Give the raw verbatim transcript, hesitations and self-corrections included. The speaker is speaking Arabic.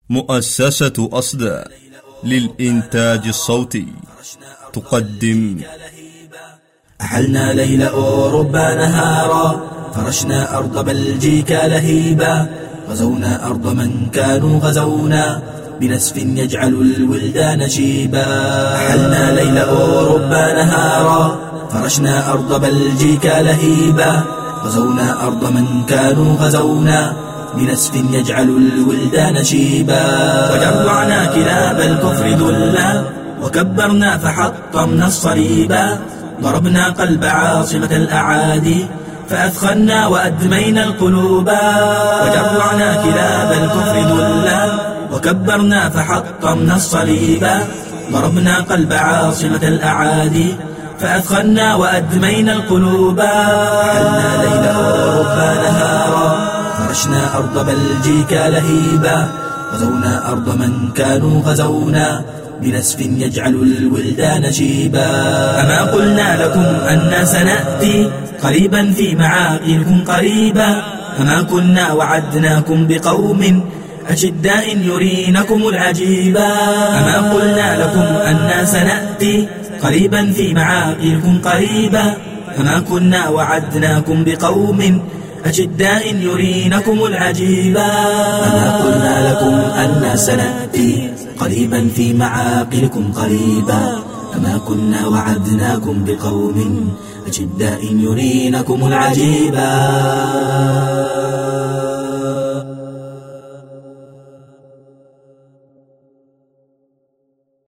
مؤسسة أصدى للإنتاج الصوتي تقدم: أحلنا ليل أوروبا نهارا، فرشنا أرض بلجيكا لهيبا، غزونا أرض من كانوا غزونا، بنسف يجعل الولدان شيبا. أحلنا ليل أوروبا نهارا، فرشنا أرض بلجيكا لهيبا، غزونا أرض من كانوا غزونا، بنسف يجعل الولدان شيبا. وجرعنا كلاب الكفر ذلا، وكبرنا فحطمنا الصليبا، ضربنا قلب عاصمة الأعادي، فأثخنا وأدمينا القلوبا. وجرعنا كلاب الكفر ذلا، وكبرنا فحطمنا الصليبا، ضربنا قلب عاصمة الأعادي، فأثخنا وأدمينا القلوبا. حلنا ليل أوروبا نهارا، فرشنا أرض بلجيكا لهيبا، غزونا أرض من كانوا غزونا، بنسف يجعل الولدان شيبا. أما قلنا لكم أننا سنأتي قريبا في معاقلكم قريبا، أما كنا وعدناكم بقوم أشداء يرينكم العجيبا. أما قلنا لكم أننا سنأتي قريبا في معاقلكم قريبا، أما كنا وعدناكم بقوم أشداء يرينكم العجيبا. أما قلنا لكم أننا سنأتي قريبا في معاقلكم قريبا، أما كنا وعدناكم بقوم أشداء يرينكم العجيبا.